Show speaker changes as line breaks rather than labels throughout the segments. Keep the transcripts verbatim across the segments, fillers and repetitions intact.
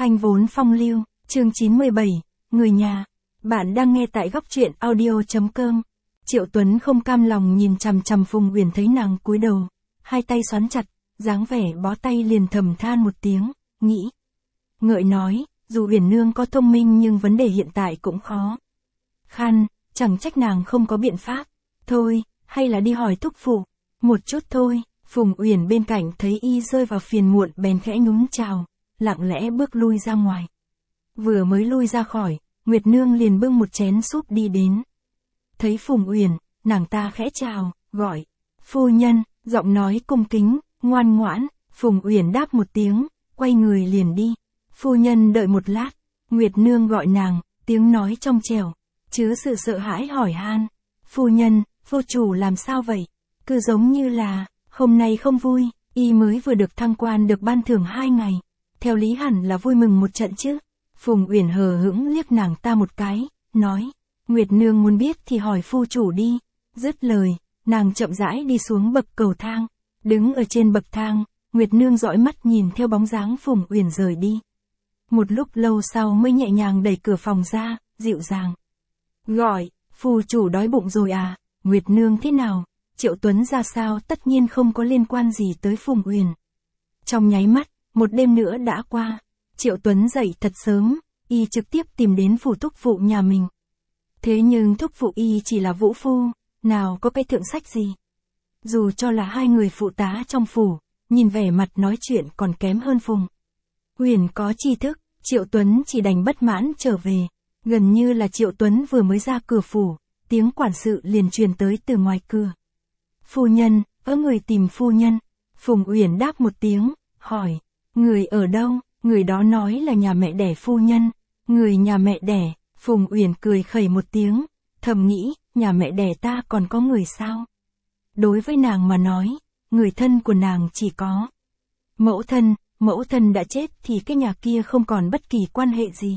Hành vốn phong lưu, chương chín mươi bảy, người nhà. Bạn đang nghe tại góc truyện audio.com. Triệu Tuấn không cam lòng nhìn chằm chằm Phùng Uyển, thấy nàng cúi đầu, hai tay xoắn chặt, dáng vẻ bó tay liền thầm than một tiếng, nghĩ. Ngợi nói, dù Uyển nương có thông minh nhưng vấn đề hiện tại cũng khó khăn, chẳng trách nàng không có biện pháp. Thôi, hay là đi hỏi thúc phụ, một chút thôi. Phùng Uyển bên cạnh thấy y rơi vào phiền muộn bèn khẽ nhún chào, lặng lẽ bước lui ra ngoài. Vừa mới lui ra khỏi, Nguyệt nương liền bưng một chén súp đi đến. Thấy Phùng Uyển, nàng ta khẽ chào, gọi, phu nhân, giọng nói cung kính, ngoan ngoãn. Phùng Uyển đáp một tiếng, quay người liền đi. Phu nhân đợi một lát, Nguyệt nương gọi nàng, tiếng nói trong trẻo, chứa sự sợ hãi hỏi han. Phu nhân, vô chủ làm sao vậy? Cứ giống như là, hôm nay không vui, y mới vừa được thăng quan được ban thưởng hai ngày. Theo lý hẳn là vui mừng một trận chứ. Phùng Uyển hờ hững liếc nàng ta một cái, nói, Nguyệt nương muốn biết thì hỏi phu chủ đi. Dứt lời, nàng chậm rãi đi xuống bậc cầu thang. Đứng ở trên bậc thang, Nguyệt nương dõi mắt nhìn theo bóng dáng Phùng Uyển rời đi. Một lúc lâu sau mới nhẹ nhàng đẩy cửa phòng ra, dịu dàng. Gọi, phu chủ đói bụng rồi à? Nguyệt nương thế nào? Triệu Tuấn ra sao tất nhiên không có liên quan gì tới Phùng Uyển. Trong nháy mắt, một đêm nữa đã qua. Triệu Tuấn dậy thật sớm, y trực tiếp tìm đến phủ thúc phụ nhà mình. Thế nhưng thúc phụ y chỉ là vũ phu, nào có cái thượng sách gì. Dù cho là hai người phụ tá trong phủ, nhìn vẻ mặt nói chuyện còn kém hơn Phùng Uyển có tri thức. Triệu Tuấn chỉ đành bất mãn trở về. Gần như là Triệu Tuấn vừa mới ra cửa phủ, tiếng quản sự liền truyền tới từ ngoài cửa. Phu nhân, có người tìm phu nhân. Phùng Uyển đáp một tiếng, hỏi, người ở đâu? Người đó nói là nhà mẹ đẻ phu nhân. Người nhà mẹ đẻ? Phùng Uyển cười khẩy một tiếng, thầm nghĩ, nhà mẹ đẻ ta còn có người sao? Đối với nàng mà nói, người thân của nàng chỉ có mẫu thân. Mẫu thân đã chết thì cái nhà kia không còn bất kỳ quan hệ gì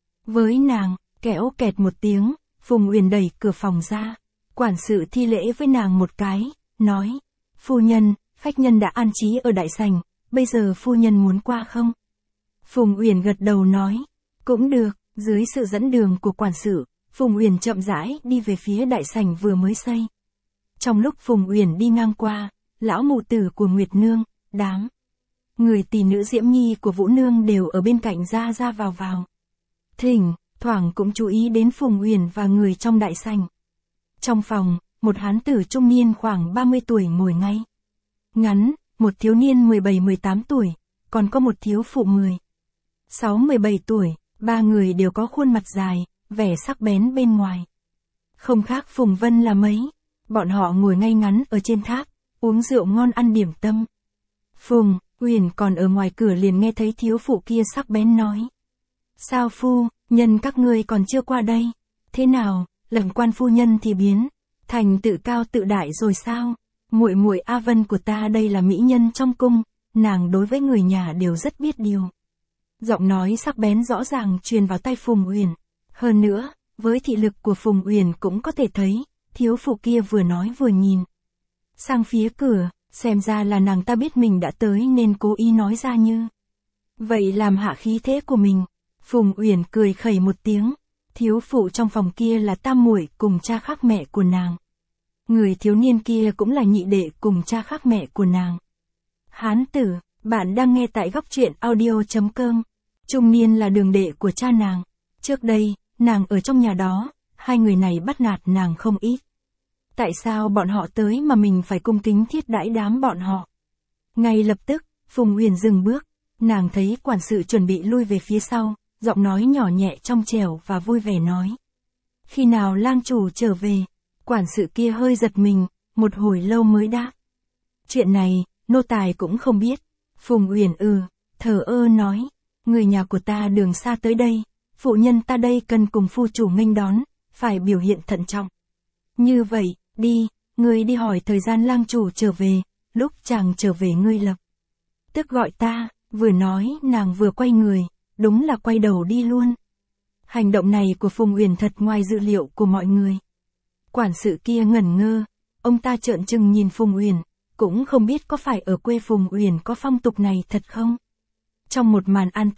với nàng. Kẽo kẹt một tiếng, Phùng Uyển đẩy cửa phòng ra. Quản sự thi lễ với nàng một cái, nói, phu nhân, khách nhân đã an trí ở đại sảnh, bây giờ phu nhân muốn qua không? Phùng Uyển gật đầu nói, cũng được. Dưới sự dẫn đường của quản sự, Phùng Uyển chậm rãi đi về phía đại sảnh vừa mới xây. Trong lúc Phùng Uyển đi ngang qua, lão mụ tử của Nguyệt nương, đám người tỷ nữ Diễm Nhi của Vũ nương đều ở bên cạnh ra ra vào vào. Thỉnh thoảng cũng chú ý đến Phùng Uyển và người trong đại sảnh. Trong phòng, một hán tử trung niên khoảng ba mươi tuổi ngồi ngay ngắn, một thiếu niên mười bảy mười tám tuổi, còn có một thiếu phụ mười sáu mười bảy tuổi, ba người đều có khuôn mặt dài, vẻ sắc bén bên ngoài. Không khác Phùng Vân là mấy, bọn họ ngồi ngay ngắn ở trên tháp, uống rượu ngon ăn điểm tâm. Phùng Uyển còn ở ngoài cửa liền nghe thấy thiếu phụ kia sắc bén nói. Sao phu nhân các ngươi còn chưa qua đây? Thế nào, lần quan phu nhân thì biến thành tự cao tự đại rồi sao? Muội muội A Vân của ta đây là mỹ nhân trong cung, nàng đối với người nhà đều rất biết điều. Giọng nói sắc bén rõ ràng truyền vào tai Phùng Uyển. Hơn nữa, với thị lực của Phùng Uyển cũng có thể thấy, thiếu phụ kia vừa nói vừa nhìn sang phía cửa, xem ra là nàng ta biết mình đã tới nên cố ý nói ra như vậy làm hạ khí thế của mình. Phùng Uyển cười khẩy một tiếng, thiếu phụ trong phòng kia là tam muội cùng cha khác mẹ của nàng. Người thiếu niên kia cũng là nhị đệ cùng cha khác mẹ của nàng. Hán tử, bạn đang nghe tại góc truyện audio.com. Trung niên là đường đệ của cha nàng. Trước đây, nàng ở trong nhà đó, hai người này bắt nạt nàng không ít. Tại sao bọn họ tới mà mình phải cung kính thiết đãi đám bọn họ? Ngay lập tức, Phùng Uyển dừng bước, nàng thấy quản sự chuẩn bị lui về phía sau, giọng nói nhỏ nhẹ trong trẻo và vui vẻ nói. Khi nào lang chủ trở về? Quản sự kia hơi giật mình, một hồi lâu mới đáp. Chuyện này, nô tài cũng không biết. Phùng Uyển ừ, thờ ơ nói, người nhà của ta đường xa tới đây, phụ nhân ta đây cần cùng phu chủ nghênh đón, phải biểu hiện thận trọng. Như vậy, đi, ngươi đi hỏi thời gian lang chủ trở về, lúc chàng trở về ngươi lập tức gọi ta. Vừa nói nàng vừa quay người, đúng là quay đầu đi luôn. Hành động này của Phùng Uyển thật ngoài dự liệu của mọi người. Quản sự kia ngẩn ngơ, ông ta trợn trừng nhìn Phùng Uyển, cũng không biết có phải ở quê Phùng Uyển có phong tục này thật không. Trong một màn an tĩnh,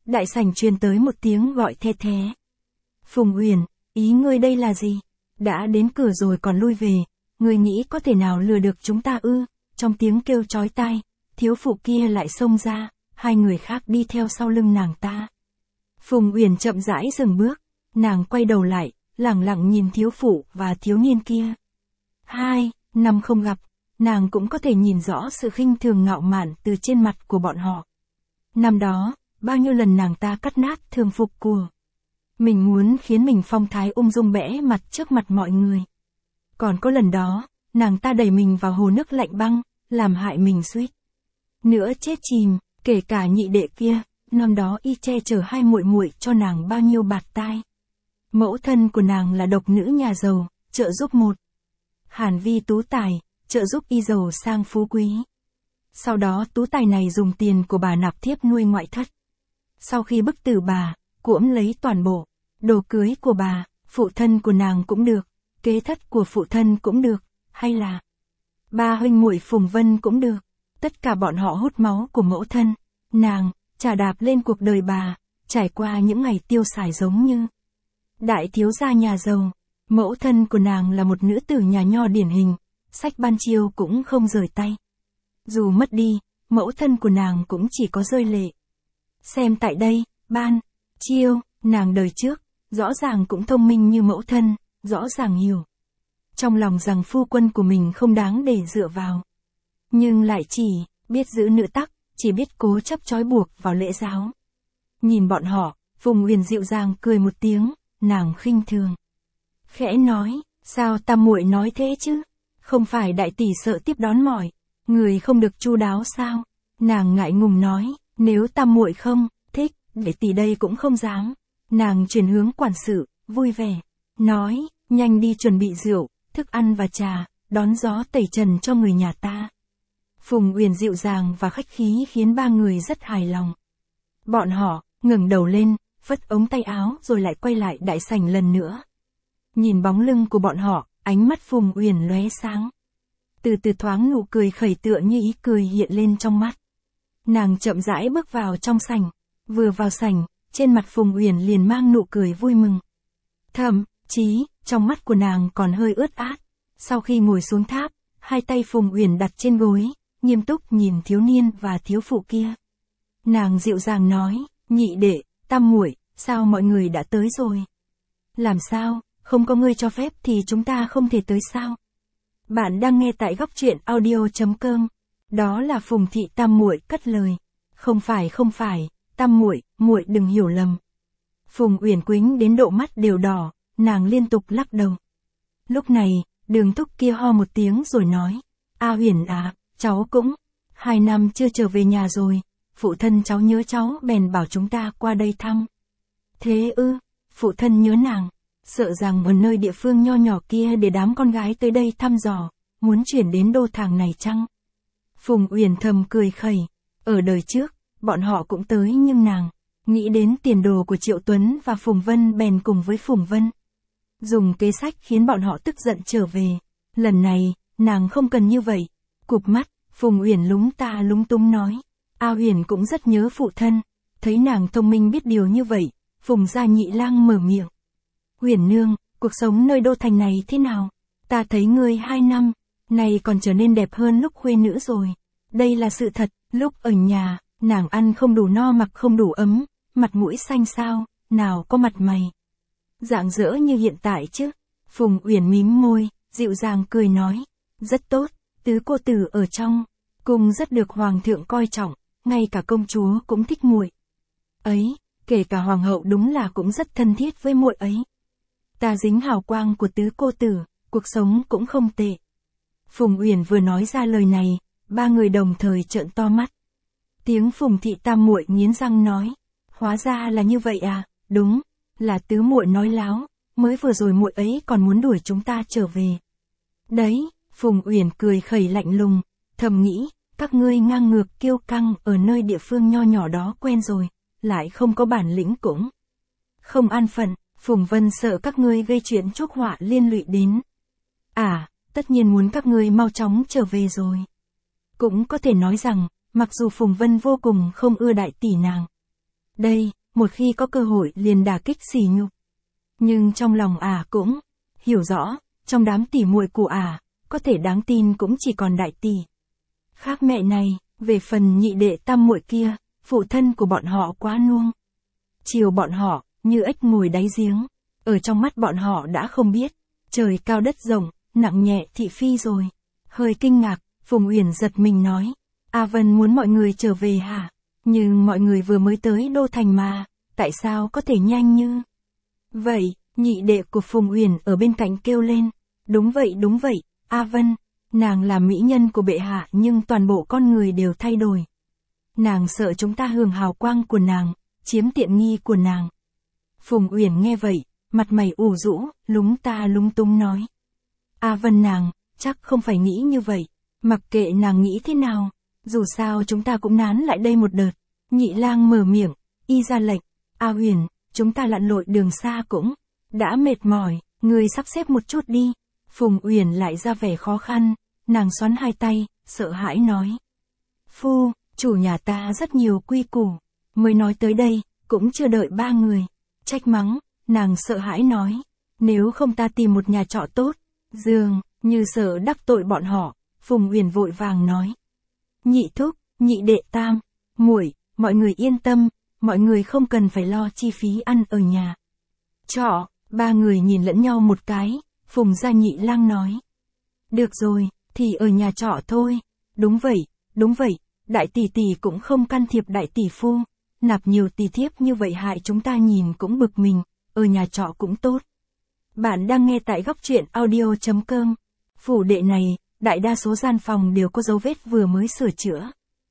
đại sảnh truyền tới một tiếng gọi the thé. Phùng Uyển, ý ngươi đây là gì? Đã đến cửa rồi còn lui về, ngươi nghĩ có thể nào lừa được chúng ta ư? Trong tiếng kêu chói tai, thiếu phụ kia lại xông ra, hai người khác đi theo sau lưng nàng ta. Phùng Uyển chậm rãi dừng bước, nàng quay đầu lại, lẳng lặng nhìn thiếu phụ và thiếu niên kia. Hai năm không gặp, nàng cũng có thể nhìn rõ sự khinh thường ngạo mạn từ trên mặt của bọn họ. Năm đó, bao nhiêu lần nàng ta cắt nát thường phục của mình muốn khiến mình phong thái ung dung bẽ mặt trước mặt mọi người. Còn có lần đó, nàng ta đẩy mình vào hồ nước lạnh băng, làm hại mình suýt nữa chết chìm, kể cả nhị đệ kia, năm đó y che chở hai muội muội cho nàng bao nhiêu bạt tai. Mẫu thân của nàng là độc nữ nhà giàu, trợ giúp một Hàn Vi tú tài, trợ giúp y giàu sang phú quý. Sau đó tú tài này dùng tiền của bà nạp thiếp nuôi ngoại thất. Sau khi bức tử bà, cuỗm lấy toàn bộ đồ cưới của bà, phụ thân của nàng cũng được, kế thất của phụ thân cũng được, hay là ba huynh muội Phùng Vân cũng được. Tất cả bọn họ hút máu của mẫu thân, nàng, trà đạp lên cuộc đời bà, trải qua những ngày tiêu xài giống như đại thiếu gia nhà giàu. Mẫu thân của nàng là một nữ tử nhà nho điển hình, sách ban chiêu cũng không rời tay. Dù mất đi, mẫu thân của nàng cũng chỉ có rơi lệ. Xem tại đây, ban chiêu, nàng đời trước, rõ ràng cũng thông minh như mẫu thân, rõ ràng hiểu trong lòng rằng phu quân của mình không đáng để dựa vào. Nhưng lại chỉ biết giữ nữ tắc, chỉ biết cố chấp trói buộc vào lễ giáo. Nhìn bọn họ, Phùng Uyển dịu dàng cười một tiếng, nàng khinh thường khẽ nói, sao tam muội nói thế chứ? Không phải đại tỷ sợ tiếp đón mỏi, người không được chu đáo sao? Nàng ngại ngùng nói, nếu tam muội không thích, để tỷ đây cũng không dám. Nàng chuyển hướng quản sự, vui vẻ nói, nhanh đi chuẩn bị rượu, thức ăn và trà, đón gió tẩy trần cho người nhà ta. Phùng Uyển dịu dàng và khách khí khiến ba người rất hài lòng. Bọn họ ngẩng đầu lên, phất ống tay áo rồi lại quay lại đại sảnh lần nữa. Nhìn bóng lưng của bọn họ, ánh mắt Phùng Uyển lóe sáng. Từ từ thoáng nụ cười khẩy tựa như ý cười hiện lên trong mắt. Nàng chậm rãi bước vào trong sảnh. Vừa vào sảnh, trên mặt Phùng Uyển liền mang nụ cười vui mừng. Thậm chí, trong mắt của nàng còn hơi ướt át. Sau khi ngồi xuống tháp, hai tay Phùng Uyển đặt trên gối, nghiêm túc nhìn thiếu niên và thiếu phụ kia. Nàng dịu dàng nói, nhị đệ, tam muội, sao mọi người đã tới rồi? Làm sao, không có ngươi cho phép thì chúng ta không thể tới sao? Bạn đang nghe tại góc truyện audio chấm com. Đó là Phùng thị tam muội cất lời. Không phải không phải, tam muội, muội đừng hiểu lầm. Phùng Uyển quĩnh đến độ mắt đều đỏ, nàng liên tục lắc đầu. Lúc này, Đường Thúc kia ho một tiếng rồi nói, A Uyển à, cháu cũng hai năm chưa trở về nhà rồi, phụ thân cháu nhớ cháu bèn bảo chúng ta qua đây thăm. Thế ư, phụ thân nhớ nàng, sợ rằng ở nơi địa phương nho nhỏ kia để đám con gái tới đây thăm dò, muốn chuyển đến đô thàng này chăng? Phùng Uyển thầm cười khẩy, ở đời trước, bọn họ cũng tới nhưng nàng nghĩ đến tiền đồ của Triệu Tuấn và Phùng Vân bèn cùng với Phùng Vân dùng kế sách khiến bọn họ tức giận trở về. Lần này, nàng không cần như vậy. Cụp mắt, Phùng Uyển lúng ta lúng túng nói, A Uyển cũng rất nhớ phụ thân. Thấy nàng thông minh biết điều như vậy, Phùng gia nhị lang mở miệng. Uyển nương, cuộc sống nơi đô thành này thế nào? Ta thấy ngươi hai năm này còn trở nên đẹp hơn lúc khuê nữ rồi. Đây là sự thật, lúc ở nhà, nàng ăn không đủ no mặc không đủ ấm, mặt mũi xanh xao, nào có mặt mày rạng rỡ như hiện tại chứ? Phùng Uyển mím môi, dịu dàng cười nói, rất tốt, tứ cô tử ở trong cung rất được hoàng thượng coi trọng, ngay cả công chúa cũng thích muội ấy, kể cả hoàng hậu đúng là cũng rất thân thiết với muội ấy. Ta dính hào quang của tứ cô tử, cuộc sống cũng không tệ. Phùng Uyển vừa nói ra lời này, ba người đồng thời trợn to mắt. Tiếng Phùng thị tam muội nghiến răng nói, hóa ra là như vậy à, đúng, là tứ muội nói láo, mới vừa rồi muội ấy còn muốn đuổi chúng ta trở về. Đấy, Phùng Uyển cười khẩy lạnh lùng, thầm nghĩ, các ngươi ngang ngược kiêu căng ở nơi địa phương nho nhỏ đó quen rồi, lại không có bản lĩnh cũng không an phận. Phùng Vân sợ các ngươi gây chuyện chuốc họa liên lụy đến. À, tất nhiên muốn các ngươi mau chóng trở về rồi. Cũng có thể nói rằng, mặc dù Phùng Vân vô cùng không ưa đại tỷ nàng đây, một khi có cơ hội liền đả kích sỉ nhục. Nhưng trong lòng ả cũng hiểu rõ, trong đám tỉ muội của ả, có thể đáng tin cũng chỉ còn đại tỷ. Khác mẹ này, về phần nhị đệ tam muội kia, phụ thân của bọn họ quá nuông. Chiều bọn họ, như ếch ngồi đáy giếng, ở trong mắt bọn họ đã không biết, trời cao đất rộng, nặng nhẹ thị phi rồi. Hơi kinh ngạc, Phùng Uyển giật mình nói, A Vân muốn mọi người trở về hả? Nhưng mọi người vừa mới tới Đô Thành mà, tại sao có thể nhanh như vậy? Nhị đệ của Phùng Uyển ở bên cạnh kêu lên, đúng vậy đúng vậy, A Vân, nàng là mỹ nhân của bệ hạ nhưng toàn bộ con người đều thay đổi. Nàng sợ chúng ta hưởng hào quang của nàng, chiếm tiện nghi của nàng. Phùng Uyển nghe vậy, mặt mày ủ rũ, lúng ta lúng túng nói. A Vân nàng, chắc không phải nghĩ như vậy, mặc kệ nàng nghĩ thế nào, dù sao chúng ta cũng nán lại đây một đợt. Nhị lang mở miệng, y ra lệnh, A Huyền, chúng ta lặn lội đường xa cũng đã mệt mỏi, người sắp xếp một chút đi. Phùng Uyển lại ra vẻ khó khăn, nàng xoắn hai tay, sợ hãi nói. Phu, chủ nhà ta rất nhiều quy củ, mới nói tới đây, cũng chưa đợi ba người. Trách mắng, nàng sợ hãi nói, nếu không ta tìm một nhà trọ tốt. Dường như sợ đắc tội bọn họ, Phùng Uyển vội vàng nói. Nhị thúc, nhị đệ tam, muội, mọi người yên tâm, mọi người không cần phải lo chi phí ăn ở nhà trọ. Ba người nhìn lẫn nhau một cái, Phùng gia nhị lang nói. Được rồi, thì ở nhà trọ thôi. Đúng vậy, đúng vậy, đại tỷ tỷ cũng không can thiệp đại tỷ phu. Nạp nhiều tỷ thiếp như vậy hại chúng ta nhìn cũng bực mình, ở nhà trọ cũng tốt. Bạn đang nghe tại góc truyện audio chấm com. Phủ đệ này, đại đa số gian phòng đều có dấu vết vừa mới sửa chữa.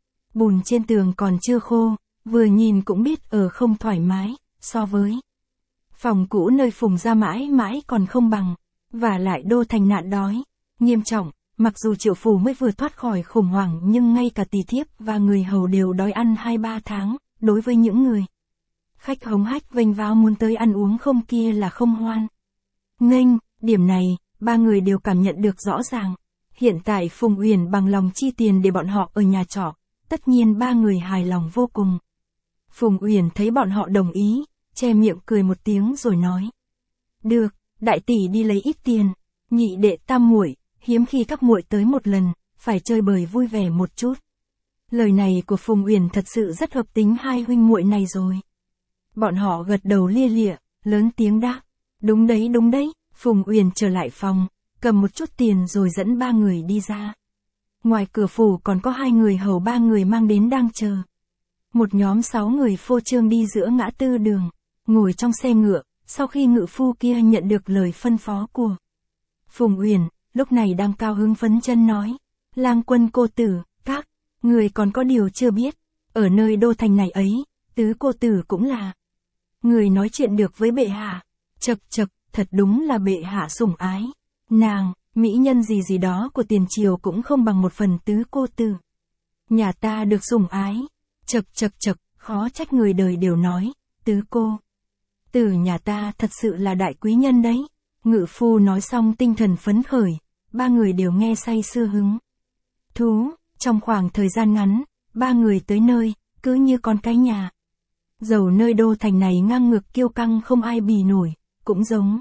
Bùn trên tường còn chưa khô, vừa nhìn cũng biết ở không thoải mái, so với phòng cũ nơi Phùng gia mãi mãi còn không bằng, và lại Đô Thành nạn đói nghiêm trọng, mặc dù Triệu Phủ mới vừa thoát khỏi khủng hoảng nhưng ngay cả tỳ thiếp và người hầu đều đói ăn hai ba tháng, đối với những người khách hống hách vênh váo muốn tới ăn uống không kia là không hoan nghênh. Điểm này, ba người đều cảm nhận được rõ ràng. Hiện tại Phùng Uyển bằng lòng chi tiền để bọn họ ở nhà trọ, tất nhiên ba người hài lòng vô cùng. Phùng Uyển thấy bọn họ đồng ý, che miệng cười một tiếng rồi nói. Được, đại tỷ đi lấy ít tiền, nhị đệ tam muội, hiếm khi các muội tới một lần, phải chơi bời vui vẻ một chút. Lời này của Phùng Uyển thật sự rất hợp tính hai huynh muội này rồi. Bọn họ gật đầu lia lịa, lớn tiếng đáp. Đúng đấy đúng đấy. Phùng Uyển trở lại phòng, cầm một chút tiền rồi dẫn ba người đi ra. Ngoài cửa phủ còn có hai người hầu ba người mang đến đang chờ. Một nhóm sáu người phô trương đi giữa ngã tư đường, ngồi trong xe ngựa, sau khi ngự phu kia nhận được lời phân phó của Phùng Uyển, lúc này đang cao hứng phấn chân nói. Lang quân cô tử, các người còn có điều chưa biết, ở nơi Đô Thành này ấy, tứ cô tử cũng là người nói chuyện được với bệ hạ. Chậc chậc, thật đúng là bệ hạ sủng ái. Nàng, mỹ nhân gì gì đó của tiền triều cũng không bằng một phần tứ cô tử. Nhà ta được sủng ái. Chậc chậc chậc, khó trách người đời đều nói, tứ cô tử nhà ta thật sự là đại quý nhân đấy. Ngự phu nói xong tinh thần phấn khởi, ba người đều nghe say sưa hứng thú. Trong khoảng thời gian ngắn, ba người tới nơi, cứ như con cái nhà giàu nơi Đô Thành này ngang ngược kiêu căng không ai bì nổi, cũng giống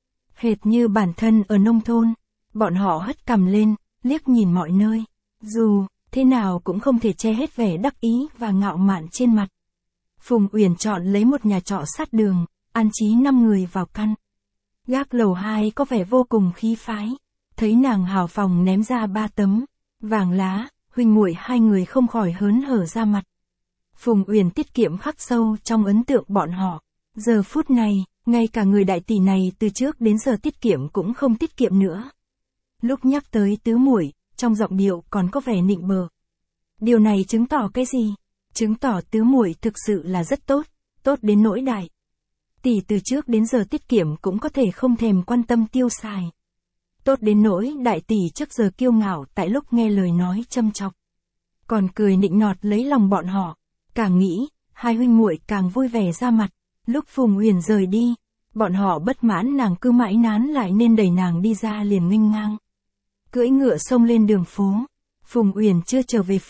hệt như bản thân ở nông thôn. Bọn họ hất cằm lên, liếc nhìn mọi nơi, dù thế nào cũng không thể che hết vẻ đắc ý và ngạo mạn trên mặt. Phùng Uyển chọn lấy một nhà trọ sát đường, an trí năm người vào căn gác lầu hai có vẻ vô cùng khí phái. Thấy nàng hào phóng ném ra ba tấm vàng lá, huynh muội hai người không khỏi hớn hở ra mặt. Phùng Uyển tiết kiệm khắc sâu trong ấn tượng bọn họ. Giờ phút này, ngay cả người đại tỷ này từ trước đến giờ tiết kiệm cũng không tiết kiệm nữa. Lúc nhắc tới tứ muội, trong giọng điệu còn có vẻ nịnh bợ. Điều này chứng tỏ cái gì? Chứng tỏ tứ muội thực sự là rất tốt, tốt đến nỗi đại tỷ từ trước đến giờ tiết kiệm cũng có thể không thèm quan tâm tiêu xài. Tốt đến nỗi đại tỷ trước giờ kiêu ngạo tại lúc nghe lời nói châm chọc, còn cười nịnh nọt lấy lòng bọn họ. Càng nghĩ, hai huynh muội càng vui vẻ ra mặt. Lúc Phùng Uyển rời đi, bọn họ bất mãn nàng cứ mãi nán lại nên đẩy nàng đi ra liền nghênh ngang cưỡi ngựa xông lên đường phố. Phùng Uyển chưa trở về phủ,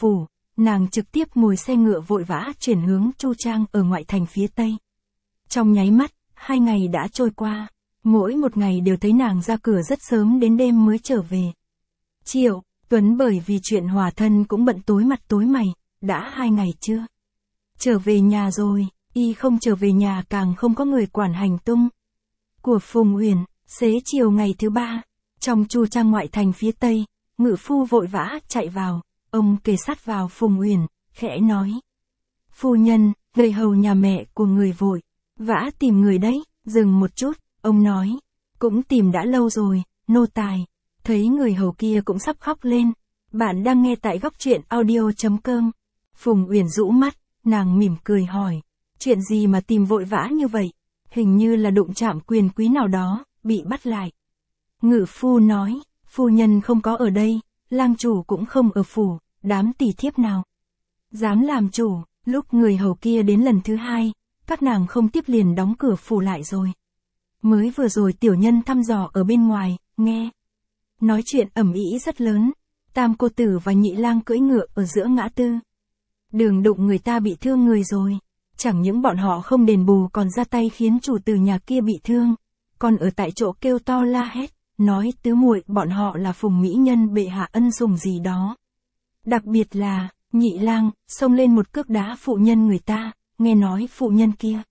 nàng trực tiếp ngồi xe ngựa vội vã chuyển hướng Chu Trang ở ngoại thành phía Tây. Trong nháy mắt, hai ngày đã trôi qua, mỗi một ngày đều thấy nàng ra cửa rất sớm đến đêm mới trở về. Triệu Tuấn bởi vì chuyện hòa thân cũng bận tối mặt tối mày, đã hai ngày chưa trở về nhà rồi, y không trở về nhà càng không có người quản hành tung của Phùng Uyển. Xế chiều ngày thứ ba, trong Chu Trang ngoại thành phía Tây, ngự phu vội vã chạy vào, ông kề sát vào Phùng Uyển, khẽ nói: "Phu nhân, người hầu nhà mẹ của người vội vã tìm người đấy." Dừng một chút, ông nói: "Cũng tìm đã lâu rồi, nô tài." Thấy người hầu kia cũng sắp khóc lên. Bạn đang nghe tại góc truyện audio chấm com. Phùng Uyển rũ mắt, nàng mỉm cười hỏi: "Chuyện gì mà tìm vội vã như vậy?" "Hình như là đụng chạm quyền quý nào đó, bị bắt lại." Ngự phu nói: "Phu nhân không có ở đây, lang chủ cũng không ở phủ, đám tỳ thiếp nào dám làm chủ." Lúc người hầu kia đến lần thứ hai, các nàng không tiếp liền đóng cửa phủ lại rồi. Mới vừa rồi tiểu nhân thăm dò ở bên ngoài, nghe nói chuyện ầm ĩ rất lớn, tam cô tử và nhị lang cưỡi ngựa ở giữa ngã tư đường đụng người ta bị thương người rồi. Chẳng những bọn họ không đền bù còn ra tay khiến chủ tử nhà kia bị thương, còn ở tại chỗ kêu to la hét, nói tứ muội bọn họ là Phùng mỹ nhân bệ hạ ân sủng gì đó. Đặc biệt là, nhị lang, xông lên một cước đá phụ nhân người ta, nghe nói phụ nhân kia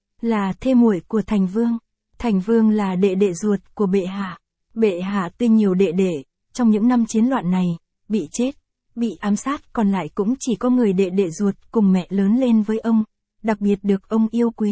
là thê muội của Thành Vương. Thành Vương là đệ đệ ruột của bệ hạ. Bệ hạ tuy nhiều đệ đệ, trong những năm chiến loạn này, bị chết, bị ám sát, còn lại cũng chỉ có người đệ đệ ruột cùng mẹ lớn lên với ông, đặc biệt được ông yêu quý.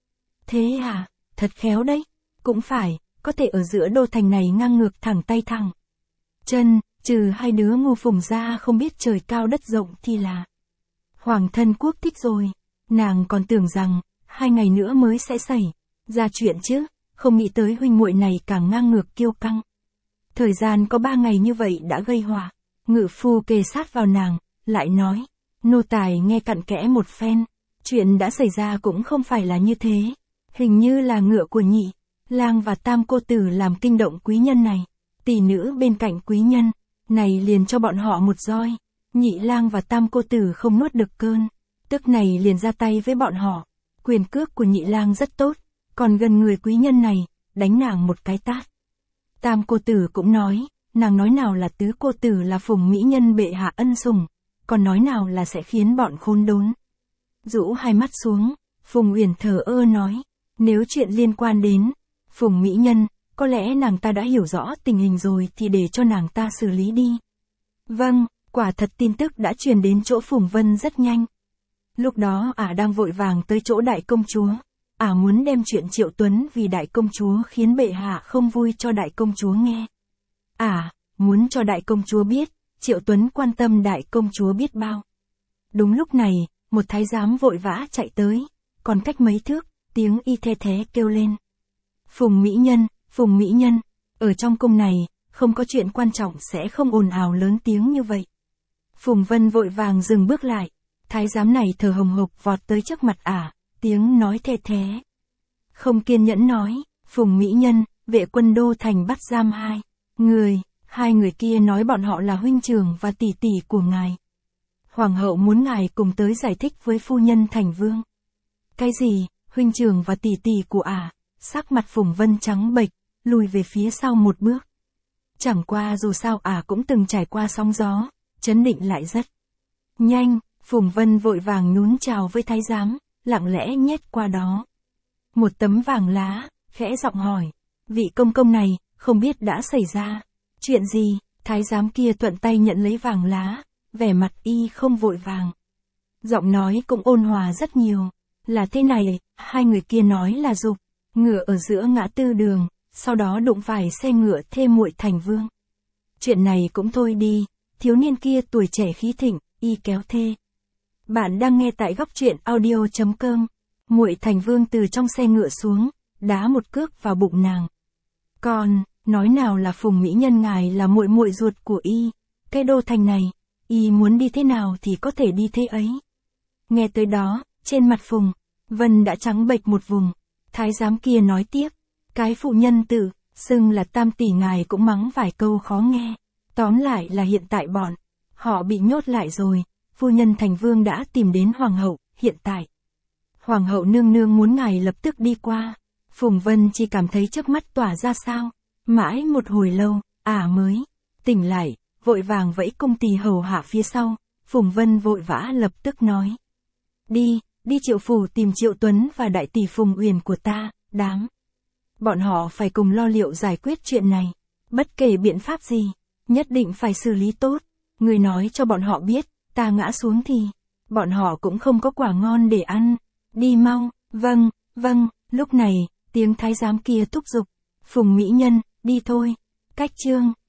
Thế à, thật khéo đấy, cũng phải, có thể ở giữa đô thành này ngang ngược thẳng tay thẳng chân, trừ hai đứa ngu Phùng ra không biết trời cao đất rộng thì là hoàng thân quốc thích rồi. Nàng còn tưởng rằng, hai ngày nữa mới sẽ xảy ra chuyện chứ, không nghĩ tới huynh muội này càng ngang ngược kiêu căng. Thời gian có ba ngày như vậy đã gây họa. Ngự phu kề sát vào nàng, lại nói: "Nô tài nghe cặn kẽ một phen, chuyện đã xảy ra cũng không phải là như thế. Hình như là ngựa của nhị lang và tam cô tử làm kinh động quý nhân này. Tỷ nữ bên cạnh quý nhân này liền cho bọn họ một roi. Nhị lang và tam cô tử không nuốt được cơn tức này liền ra tay với bọn họ. Quyền cước của nhị lang rất tốt, còn gần người quý nhân này, đánh nàng một cái tát. Tam cô tử cũng nói, nàng nói nào là tứ cô tử là Phùng mỹ nhân bệ hạ ân sủng, còn nói nào là sẽ khiến bọn khốn đốn." Rũ hai mắt xuống, Phùng Uyển thờ ơ nói: "Nếu chuyện liên quan đến Phùng mỹ nhân, có lẽ nàng ta đã hiểu rõ tình hình rồi thì để cho nàng ta xử lý đi." Vâng, quả thật tin tức đã truyền đến chỗ Phùng Vân rất nhanh. Lúc đó ả à đang vội vàng tới chỗ đại công chúa. Ả à muốn đem chuyện Triệu Tuấn vì đại công chúa khiến bệ hạ không vui cho đại công chúa nghe. Ả à, muốn cho đại công chúa biết, Triệu Tuấn quan tâm đại công chúa biết bao. Đúng lúc này, một thái giám vội vã chạy tới, còn cách mấy thước, tiếng y the thé kêu lên: "Phùng mỹ nhân, Phùng mỹ nhân, ở trong cung này, không có chuyện quan trọng sẽ không ồn ào lớn tiếng như vậy." Phùng Vân vội vàng dừng bước lại, thái giám này thở hồng hộc vọt tới trước mặt ả, à, tiếng nói the thé. Không kiên nhẫn nói: "Phùng mỹ nhân, vệ quân đô thành bắt giam hai người, hai người kia nói bọn họ là huynh trưởng và tỷ tỷ của ngài. Hoàng hậu muốn ngài cùng tới giải thích với phu nhân Thành Vương." "Cái gì, huynh trưởng và tỷ tỷ của ả?" À? Sắc mặt Phùng Vân trắng bệch, lùi về phía sau một bước. Chẳng qua dù sao ả à cũng từng trải qua sóng gió, chấn định lại rất nhanh. Phùng Vân vội vàng nhún chào với thái giám, lặng lẽ nhét qua đó một tấm vàng lá, khẽ giọng hỏi: "Vị công công này, không biết đã xảy ra chuyện gì?" Thái giám kia thuận tay nhận lấy vàng lá, vẻ mặt y không vội vàng, giọng nói cũng ôn hòa rất nhiều: "Là thế này, hai người kia nói là giục ngựa ở giữa ngã tư đường, sau đó đụng phải xe ngựa thê muội Thành Vương. Chuyện này cũng thôi đi, thiếu niên kia tuổi trẻ khí thịnh, y kéo thê." Bạn đang nghe tại góc truyện audio chấm com. Muội Thành Vương từ trong xe ngựa xuống, đá một cước vào bụng nàng. "Còn, nói nào là Phùng mỹ nhân ngài là muội muội ruột của y, cái đô thành này, y muốn đi thế nào thì có thể đi thế ấy." Nghe tới đó, trên mặt Phùng Vân đã trắng bệch một vùng. Thái giám kia nói tiếp: "Cái phụ nhân tự xưng là tam tỷ ngài cũng mắng vài câu khó nghe. Tóm lại là hiện tại bọn họ bị nhốt lại rồi, phu nhân thành vương đã tìm đến hoàng hậu, hiện tại. Hoàng hậu nương nương muốn ngài lập tức đi qua. Phùng Vân chỉ cảm thấy chớp mắt tỏa ra sao. Mãi một hồi lâu, ả mới tỉnh lại, vội vàng vẫy cung tỳ hầu hạ phía sau. Phùng Vân vội vã lập tức nói. Đi, đi Triệu phủ tìm Triệu Tuấn và đại tỷ Phùng Uyển của ta, đáng. Bọn họ phải cùng lo liệu giải quyết chuyện này. Bất kể biện pháp gì, nhất định phải xử lý tốt. Người nói cho bọn họ biết, ta ngã xuống thì, bọn họ cũng không có quả ngon để ăn. Đi mau, vâng, vâng, lúc này, tiếng thái giám kia thúc giục. Phùng mỹ nhân, đi thôi. Cách chương.